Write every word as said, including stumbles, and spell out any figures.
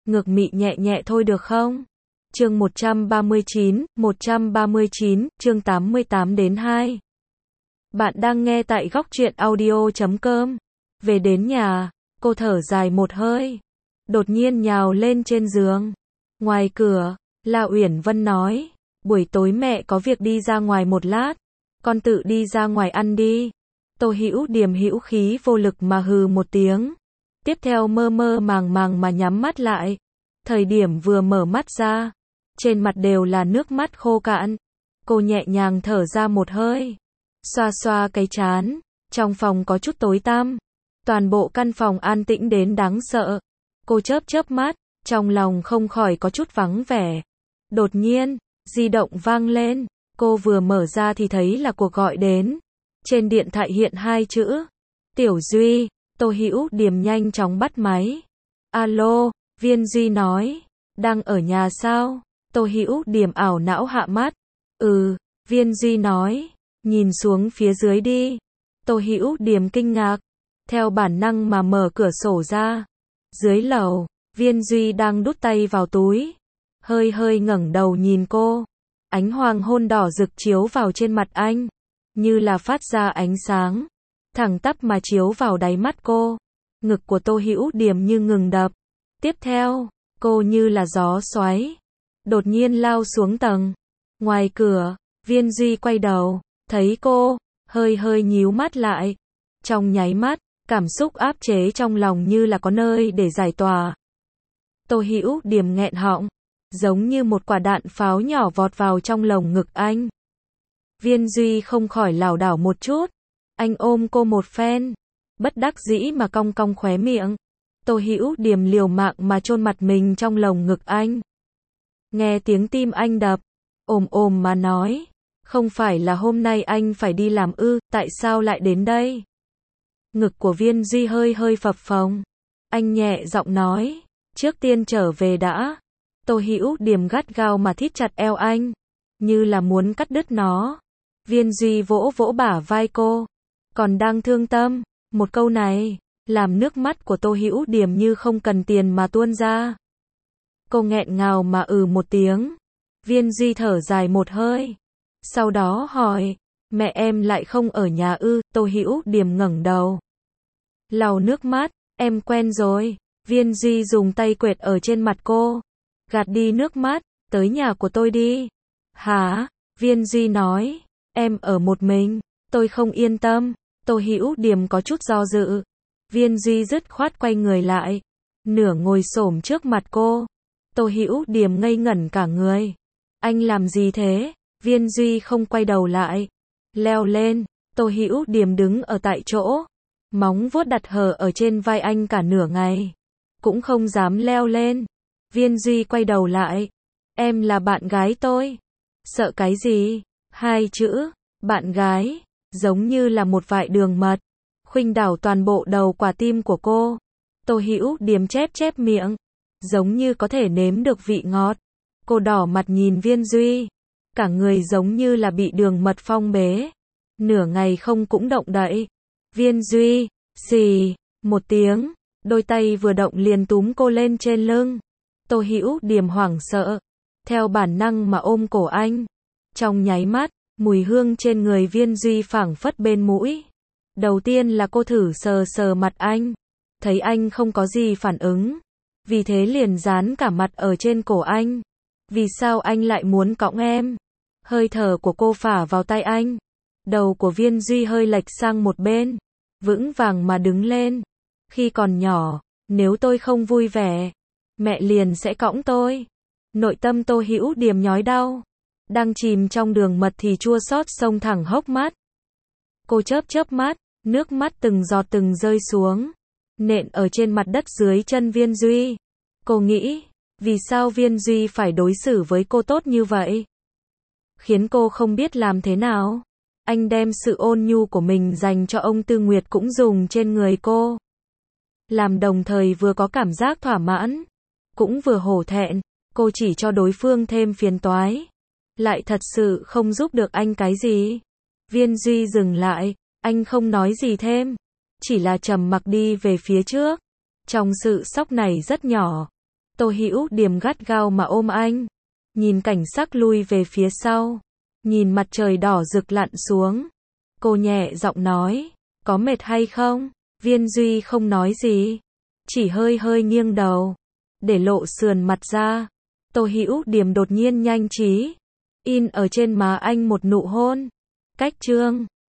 ngực mị nhẹ nhẹ thôi được không? Chương một trăm ba mươi chín, một trăm ba mươi chín, chương tám mươi tám đến hai. Bạn đang nghe tại góc truyện audio chấm com. Về đến nhà, cô thở dài một hơi, đột nhiên nhào lên trên giường. Ngoài cửa, La Uyển Vân nói, buổi tối mẹ có việc đi ra ngoài một lát, con tự đi ra ngoài ăn đi. Tô Hữu Điềm hữu khí vô lực mà hừ một tiếng, tiếp theo mơ mơ màng màng mà nhắm mắt lại. Thời điểm vừa mở mắt ra, trên mặt đều là nước mắt khô cạn. Cô nhẹ nhàng thở ra một hơi, xoa xoa cái trán. Trong phòng có chút tối tăm, toàn bộ căn phòng an tĩnh đến đáng sợ. Cô chớp chớp mắt, trong lòng không khỏi có chút vắng vẻ. Đột nhiên, di động vang lên, cô vừa mở ra thì thấy là cuộc gọi đến. Trên điện thoại hiện hai chữ, Tiểu Duy. Tô Hữu Điềm nhanh chóng bắt máy. Alo, Viên Duy nói, đang ở nhà sao? Tô Hữu Điềm ảo não hạ mắt. Ừ, Viên Duy nói, nhìn xuống phía dưới đi. Tô Hữu Điềm kinh ngạc, theo bản năng mà mở cửa sổ ra. Dưới lầu, Viên Duy đang đút tay vào túi, hơi hơi ngẩng đầu nhìn cô. Ánh hoàng hôn đỏ rực chiếu vào trên mặt anh, như là phát ra ánh sáng, thẳng tắp mà chiếu vào đáy mắt cô. Ngực của Tô Hữu Điềm như ngừng đập. Tiếp theo, cô như là gió xoáy, đột nhiên lao xuống tầng. Ngoài cửa, Viên Duy quay đầu, thấy cô, hơi hơi nhíu mắt lại. Trong nháy mắt, cảm xúc áp chế trong lòng như là có nơi để giải tỏa. Tô Hữu Điềm nghẹn họng, giống như một quả đạn pháo nhỏ vọt vào trong lồng ngực anh. Viên Duy không khỏi lảo đảo một chút, anh ôm cô một phen, bất đắc dĩ mà cong cong khóe miệng. Tô Hữu Điềm liều mạng mà chôn mặt mình trong lồng ngực anh. Nghe tiếng tim anh đập, ồm ồm mà nói, không phải là hôm nay anh phải đi làm ư, tại sao lại đến đây? Ngực của Viên Duy hơi hơi phập phồng. Anh nhẹ giọng nói, trước tiên trở về đã. Tô Hữu Điềm gắt gao mà thít chặt eo anh, như là muốn cắt đứt nó. Viên Duy vỗ vỗ bả vai cô, còn đang thương tâm. Một câu này làm nước mắt của Tô Hữu Điềm như không cần tiền mà tuôn ra. Cô nghẹn ngào mà ừ một tiếng. Viên Duy thở dài một hơi, sau đó hỏi, mẹ em lại không ở nhà ư? Tô Hữu Điềm ngẩng đầu, lau nước mắt, em quen rồi. Viên Duy dùng tay quệt ở trên mặt cô, gạt đi nước mắt, tới nhà của tôi đi. Hả? Viên Duy nói, em ở một mình, tôi không yên tâm. Tô Hữu Điềm có chút do dự. Viên Duy dứt khoát quay người lại, nửa ngồi xổm trước mặt cô. Tô Hữu Điềm ngây ngẩn cả người. Anh làm gì thế? Viên Duy không quay đầu lại. Leo lên. Tô Hữu Điềm đứng ở tại chỗ, móng vuốt đặt hờ ở trên vai anh cả nửa ngày, cũng không dám leo lên. Viên Duy quay đầu lại. Em là bạn gái tôi. Sợ cái gì? Hai chữ, bạn gái, giống như là một vại đường mật, khuynh đảo toàn bộ đầu quả tim của cô. Tô Hữu Điềm chép chép miệng, giống như có thể nếm được vị ngọt. Cô đỏ mặt nhìn Viên Duy, cả người giống như là bị đường mật phong bế, nửa ngày không cũng động đậy. Viên Duy, xì, một tiếng, đôi tay vừa động liền túm cô lên trên lưng. Tô Hữu Điềm hoảng sợ, theo bản năng mà ôm cổ anh. Trong nháy mắt, mùi hương trên người Viên Duy phảng phất bên mũi. Đầu tiên là cô thử sờ sờ mặt anh, thấy anh không có gì phản ứng, vì thế liền dán cả mặt ở trên cổ anh. Vì sao anh lại muốn cõng em? Hơi thở của cô phả vào tay anh. Đầu của Viên Duy hơi lệch sang một bên, vững vàng mà đứng lên. Khi còn nhỏ, nếu tôi không vui vẻ, mẹ liền sẽ cõng tôi. Nội tâm Tô Hữu Điềm nhói đau, đang chìm trong đường mật thì chua xót xông thẳng hốc mắt. Cô chớp chớp mắt, nước mắt từng giọt từng rơi xuống, nện ở trên mặt đất dưới chân Viên Duy. Cô nghĩ, vì sao Viên Duy phải đối xử với cô tốt như vậy? Khiến cô không biết làm thế nào. Anh đem sự ôn nhu của mình dành cho ông Tư Nguyệt cũng dùng trên người cô, làm đồng thời vừa có cảm giác thỏa mãn, cũng vừa hổ thẹn. Cô chỉ cho đối phương thêm phiền toái, lại thật sự không giúp được anh cái gì. Viên Duy dừng lại, anh không nói gì thêm, chỉ là trầm mặc đi về phía trước. Trong sự sốc này rất nhỏ, Tô Hữu Điềm gắt gao mà ôm anh. Nhìn cảnh sắc lui về phía sau. Nhìn mặt trời đỏ rực lặn xuống. Cô nhẹ giọng nói. Có mệt hay không? Viên Duy không nói gì. Chỉ hơi hơi nghiêng đầu. Để lộ sườn mặt ra. Tô Hữu Điềm đột nhiên nhanh trí. In ở trên má anh một nụ hôn. Cách chương